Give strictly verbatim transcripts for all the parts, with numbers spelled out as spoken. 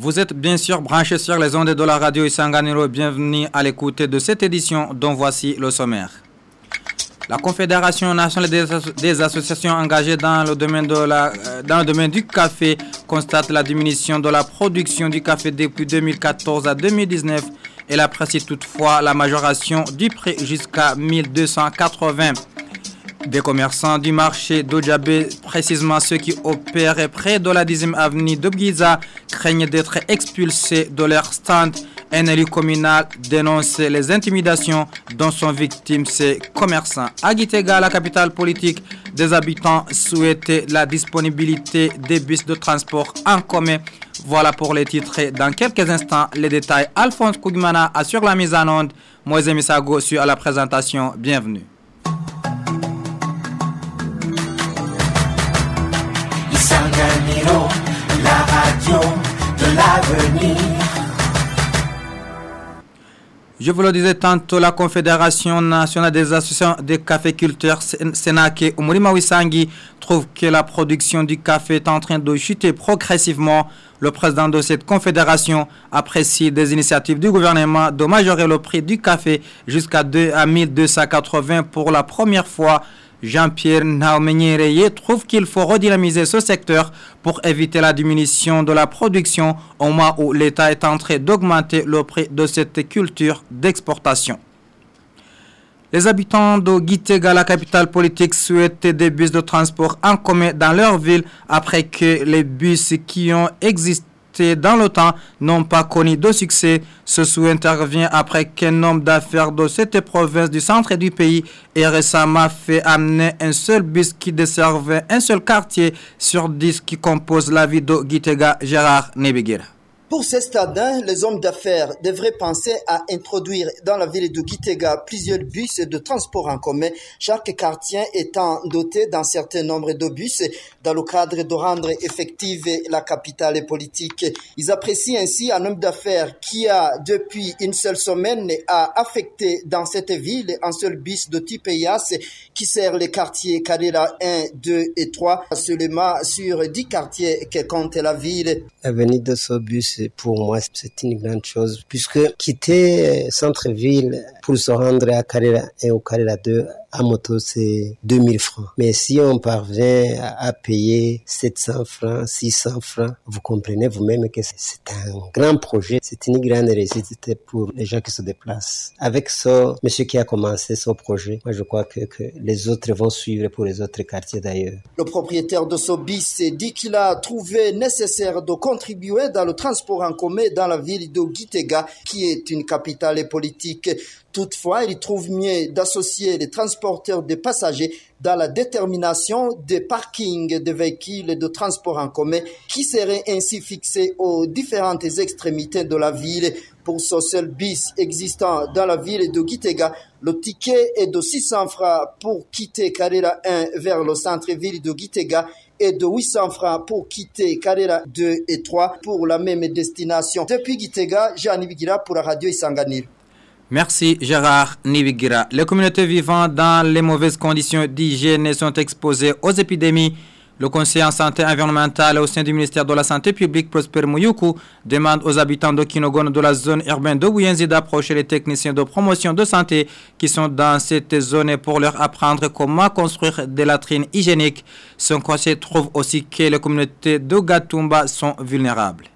Vous êtes bien sûr branchés sur les ondes de la radio Isanganiro. Bienvenue à l'écoute de cette édition dont voici le sommaire. La Confédération nationale des, asso- des associations engagées dans le, domaine de la, euh, dans le domaine du café constate la diminution de la production du café depuis deux mille quatorze à deux mille dix-neuf. Elle apprécie toutefois la majoration du prix jusqu'à mille deux cent quatre-vingts. Des commerçants du marché d'Odjabé, précisément ceux qui opèrent près de la dixième avenue de Giza, craignent d'être expulsés de leur stand. Un élu communal dénonce les intimidations dont sont victimes ces commerçants. À Gitega, la capitale politique, des habitants souhaitent la disponibilité des bus de transport en commun. Voilà pour les titres. Dans quelques instants, les détails. Alphonse Kougmana assure la mise en onde. Moïse Misago suit à la présentation. Bienvenue. Isanganiro, la radio de l'avenir. Je vous le disais tantôt, la Confédération nationale des associations des caféculteurs, Senake Umurima Wisangi, trouve que la production du café est en train de chuter progressivement. Le président de cette confédération apprécie des initiatives du gouvernement de majorer le prix du café jusqu'à mille deux cent quatre-vingts pour la première fois. Jean-Pierre Naomenyereye trouve qu'il faut redynamiser ce secteur pour éviter la diminution de la production au moment où l'État est en train d'augmenter le prix de cette culture d'exportation. Les habitants de Gitega, la capitale politique, souhaitent des bus de transport en commun dans leur ville après que les bus qui ont existé dans le temps n'ont pas connu de succès. Ce souhait intervient après qu'un homme d'affaires de cette province du centre du pays ait récemment fait amener un seul bus qui desservait un seul quartier sur dix qui compose la ville de Gitega. Gérard Nebigira. Pour ces stadins, les hommes d'affaires devraient penser à introduire dans la ville de Gitega plusieurs bus de transport en commun, chaque quartier étant doté d'un certain nombre de bus dans le cadre de rendre effective la capitale politique. Ils apprécient ainsi un homme d'affaires qui a depuis une seule semaine a affecté dans cette ville un seul bus de type I A S qui sert les quartiers Karela un, deux et trois seulement sur dix quartiers que compte la ville. La venue de ce bus, pour moi, c'est une grande chose, puisque quitter centre-ville pour se rendre à Karela un ou Karela deux, à moto, c'est deux mille francs. Mais si on parvient à payer sept cents francs, six cents francs, vous comprenez vous-même que c'est un grand projet, c'est une grande réussite pour les gens qui se déplacent. Avec ça, monsieur qui a commencé ce projet, moi je crois que, que les autres vont suivre pour les autres quartiers d'ailleurs. Le propriétaire de ce bus dit qu'il a trouvé nécessaire de contribuer dans le transport en commun dans la ville de Gitega, qui est une capitale politique. Toutefois, il trouve mieux d'associer les transporteurs de passagers dans la détermination des parkings de véhicules de transport en commun qui seraient ainsi fixés aux différentes extrémités de la ville. Pour ce seul bus existant dans la ville de Gitega, le ticket est de six cents francs pour quitter Karela un vers le centre-ville de Gitega et de huit cents francs pour quitter Karela deux et trois pour la même destination. Depuis Gitega, Jean Nibigira pour la radio Isanganiro. Merci Gérard Nibigira. Les communautés vivant dans les mauvaises conditions d'hygiène sont exposées aux épidémies. Le conseiller en santé environnementale au sein du ministère de la Santé publique, Prosper Mouyoukou, demande aux habitants de Kinogon de la zone urbaine de Bouyenzi d'approcher les techniciens de promotion de santé qui sont dans cette zone pour leur apprendre comment construire des latrines hygiéniques. Son conseil trouve aussi que les communautés de Gatumba sont vulnérables.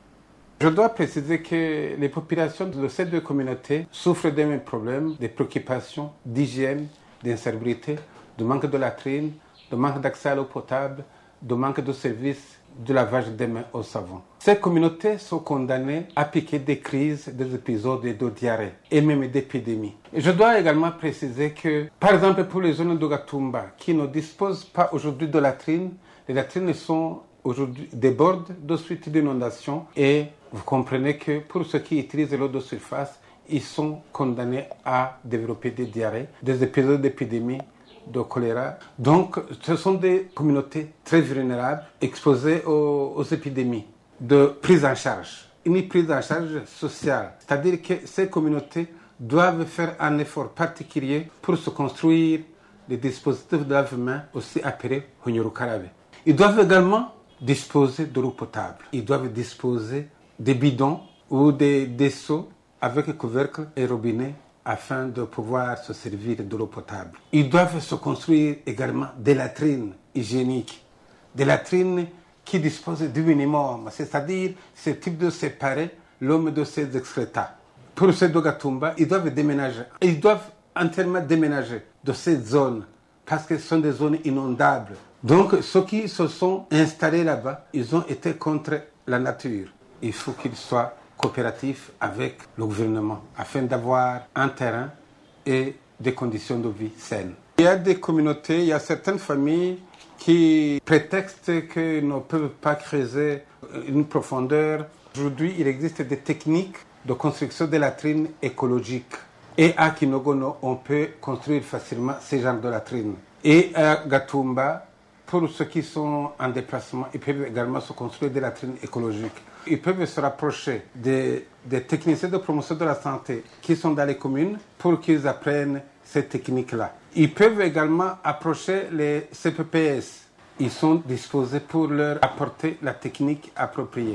Je dois préciser que les populations de ces deux communautés souffrent des mêmes problèmes, des préoccupations d'hygiène, d'insalubrité, de manque de latrines, de manque d'accès à l'eau potable, de manque de services de lavage des mains au savon. Ces communautés sont condamnées à piquer des crises, des épisodes de diarrhée et même d'épidémies. Je dois également préciser que, par exemple, pour les zones de Gatumba qui ne disposent pas aujourd'hui de latrines, les latrines sont aujourd'hui débordent de suite d'inondations et vous comprenez que pour ceux qui utilisent l'eau de surface, ils sont condamnés à développer des diarrhées, des épisodes d'épidémie, de choléra. Donc, ce sont des communautés très vulnérables, exposées aux, aux épidémies, de prise en charge. Une prise en charge sociale, c'est-à-dire que ces communautés doivent faire un effort particulier pour se construire des dispositifs de lave-mains, aussi appelés Honyurukarabe. Ils doivent également disposer de l'eau potable. Ils doivent disposer des bidons ou des, des seaux avec couvercle et robinet afin de pouvoir se servir de l'eau potable. Ils doivent se construire également des latrines hygiéniques, des latrines qui disposent du minimum, c'est-à-dire ce type de séparer l'homme de ses excréta. Pour ces Dogatumba, ils doivent déménager. Ils doivent entièrement déménager de ces zones parce que ce sont des zones inondables. Donc, ceux qui se sont installés là-bas, ils ont été contre la nature. Il faut qu'ils soient coopératifs avec le gouvernement afin d'avoir un terrain et des conditions de vie saines. Il y a des communautés, il y a certaines familles qui prétextent qu'ils ne peuvent pas creuser une profondeur. Aujourd'hui, il existe des techniques de construction de latrines écologiques. Et à Kinogono, on peut construire facilement ce genre de latrines. Et à Gatumba, pour ceux qui sont en déplacement, ils peuvent également se construire des latrines écologiques. Ils peuvent se rapprocher des, des techniciens de promotion de la santé qui sont dans les communes pour qu'ils apprennent ces techniques-là. Ils peuvent également approcher les C P P S. Ils sont disposés pour leur apporter la technique appropriée.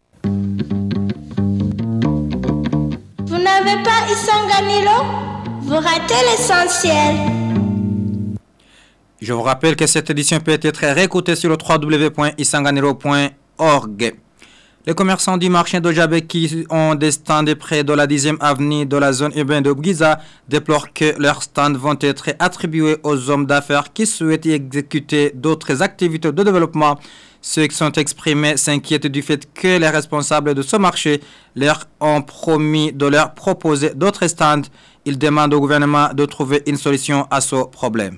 Vous n'avez pas Isanganiro? Vous ratez l'essentiel. Je vous rappelle que cette édition peut être réécoutée sur le w w w point isanganiro point org. Les commerçants du marché de Djabé qui ont des stands près de la dixième avenue de la zone urbaine de Bougiza déplorent que leurs stands vont être attribués aux hommes d'affaires qui souhaitent exécuter d'autres activités de développement. Ceux qui sont exprimés s'inquiètent du fait que les responsables de ce marché leur ont promis de leur proposer d'autres stands. Ils demandent au gouvernement de trouver une solution à ce problème.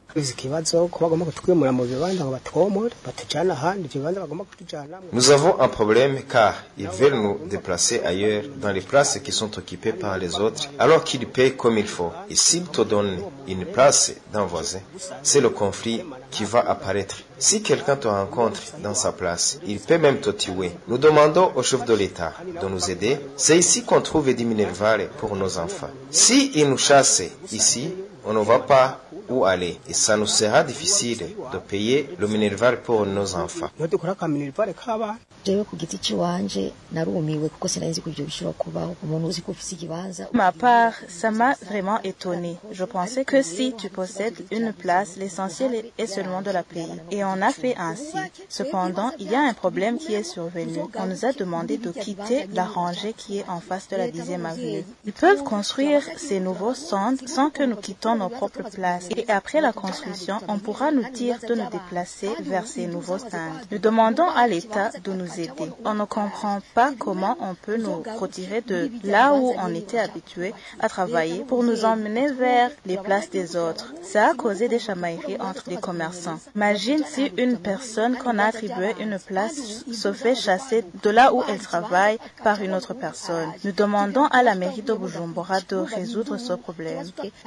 Nous avons un problème car ils veulent nous déplacer ailleurs dans les places qui sont occupées par les autres alors qu'ils payent comme il faut. Et s'ils te donnent une place d'un voisin, c'est le conflit qui va apparaître. Si quelqu'un te rencontre dans sa place, il peut même te tuer. Nous demandons au chef de l'État de nous aider. C'est ici qu'on trouve des minervales pour nos enfants. Si ils nous chassent ici, on ne va pas où aller et ça nous sera difficile de payer le minerval pour nos enfants. Ma part, ça m'a vraiment étonné. Je pensais que si tu possèdes une place, l'essentiel est seulement de la payer. Et on a fait ainsi. Cependant, il y a un problème qui est survenu. On nous a demandé de quitter la rangée qui est en face de la dixième avenue. Ils peuvent construire ces nouveaux centres sans que nous quittons nos propres places. Et après la construction, on pourra nous dire de nous déplacer vers ces nouveaux stands. Nous demandons à l'État de nous aider. On ne comprend pas comment on peut nous retirer de là où on était habitué à travailler pour nous emmener vers les places des autres. Ça a causé des chamailleries entre les commerçants. Imagine si une personne qu'on a attribué une place se fait chasser de là où elle travaille par une autre personne. Nous demandons à la mairie de Bujumbura de résoudre ce problème.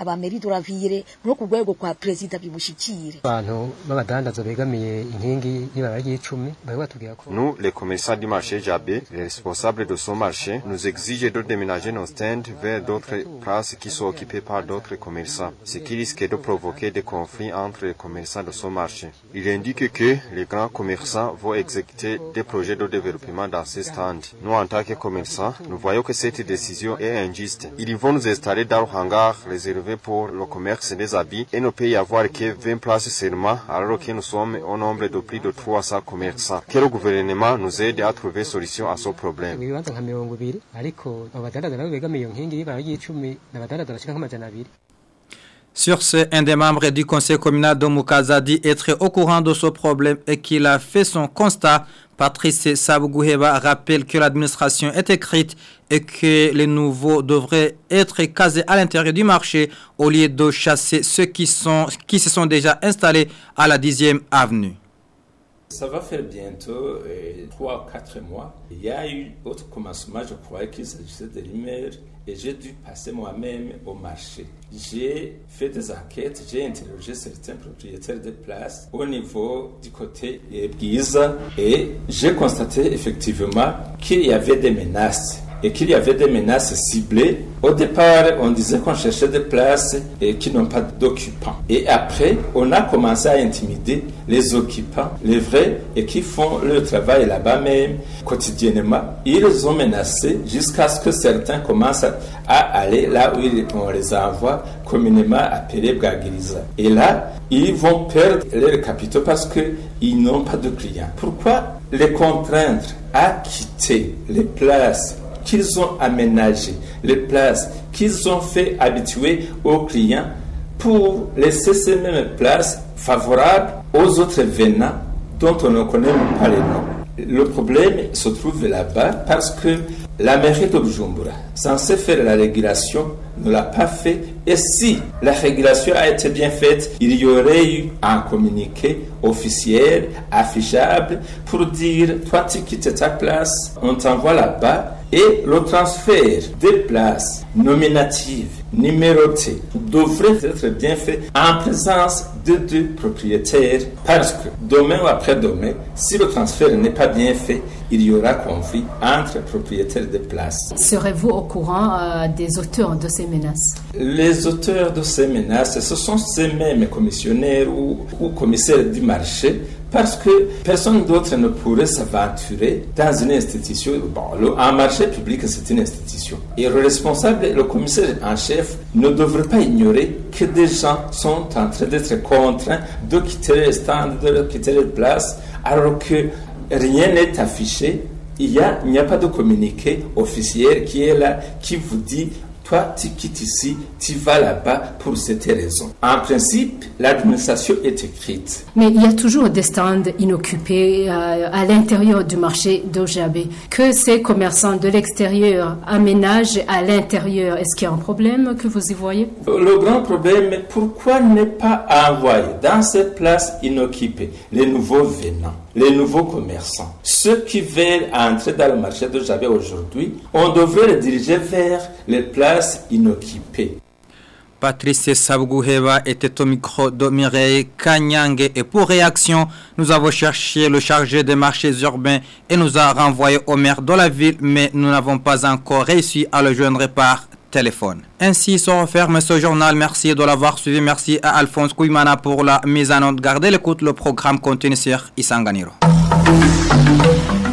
Nous, les commerçants du marché Djabé, les responsables de ce marché, nous exigent de déménager nos stands vers d'autres places qui sont occupées par d'autres commerçants, ce qui risque de provoquer des conflits entre les commerçants de ce marché. Il indique que les grands commerçants vont exécuter des projets de développement dans ces stands. Nous, en tant que commerçants, nous voyons que cette décision est injuste. Ils vont nous installer dans le hangar réservé pour le commerce des habits et ne peut y avoir que vingt places seulement alors que nous sommes au nombre de plus de trois cents commerçants. Que le gouvernement nous aide à trouver solution à ce problème. Sur ce, un des membres du conseil communal de Mukaza dit être au courant de ce problème et qu'il a fait son constat. Patrice Sabouguheba rappelle que l'administration est écrite et que les nouveaux devraient être casés à l'intérieur du marché au lieu de chasser ceux qui, sont, qui se sont déjà installés à la dixième avenue. Ça va faire bientôt trois ou quatre mois. Il y a eu autre commencement, je croyais qu'il s'agissait de l'immeuble et j'ai dû passer moi-même au marché. J'ai fait des enquêtes, j'ai interrogé certains propriétaires de places au niveau du côté Bwiza et j'ai constaté effectivement qu'il y avait des menaces et qu'il y avait des menaces ciblées. Au départ, on disait qu'on cherchait des places et qui n'ont pas d'occupants. Et après, on a commencé à intimider les occupants, les vrais, et qui font le travail là-bas même quotidiennement. Ils ont menacé jusqu'à ce que certains commencent à aller là où on les envoie, communément appelés Bwagiriza. Et là, ils vont perdre leurs capitaux parce qu'ils n'ont pas de clients. Pourquoi les contraindre à quitter les places qu'ils ont aménagées, les places qu'ils ont fait habituer aux clients pour laisser ces mêmes places favorables aux autres venants dont on ne connaît même pas les noms. Le problème se trouve là-bas parce que la mairie de Bujumbura, censée faire la régulation, ne l'a pas fait. Et si la régulation a été bien faite, il y aurait eu un communiqué officiel, affichable, pour dire, toi tu quittes ta place, on t'envoie là-bas. Et le transfert des places nominatives, numérotées, devrait être bien fait en présence de deux propriétaires. Parce que demain ou après-demain, si le transfert n'est pas bien fait, il y aura conflit entre propriétaires de places. Serez-vous au courant euh, des auteurs de ces menaces? Les auteurs de ces menaces, ce sont ces mêmes commissionnaires ou, ou commissaires du marché, parce que personne d'autre ne pourrait s'aventurer dans une institution. Bon, le, un marché public, c'est une institution. Et le responsable, le commissaire en chef, ne devrait pas ignorer que des gens sont en train d'être contraints de quitter les stands, de quitter les places, alors que rien n'est affiché. Il y a, il n'y a pas de communiqué officiel qui est là, qui vous dit toi, tu quittes ici, tu vas là-bas pour cette raison. En principe, l'administration est écrite. Mais il y a toujours des stands inoccupés euh, à l'intérieur du marché d'Ojabé. Que ces commerçants de l'extérieur aménagent à l'intérieur, est-ce qu'il y a un problème que vous y voyez? Le grand problème est pourquoi ne pas envoyer dans ces places inoccupées les nouveaux venants, les nouveaux commerçants, ceux qui veulent entrer dans le marché d'Ojabé aujourd'hui, on devrait les diriger vers les places inoccupées. Patrice Sabouheva était au micro de Mireille Kanyange et pour réaction, nous avons cherché le chargé des marchés urbains et nous a renvoyé au maire de la ville, mais nous n'avons pas encore réussi à le joindre par téléphone. Ainsi se referme ce journal. Merci de l'avoir suivi. Merci à Alphonse Kouimana pour la mise en onde. Gardez l'écoute, le programme continue sur Isanganiro.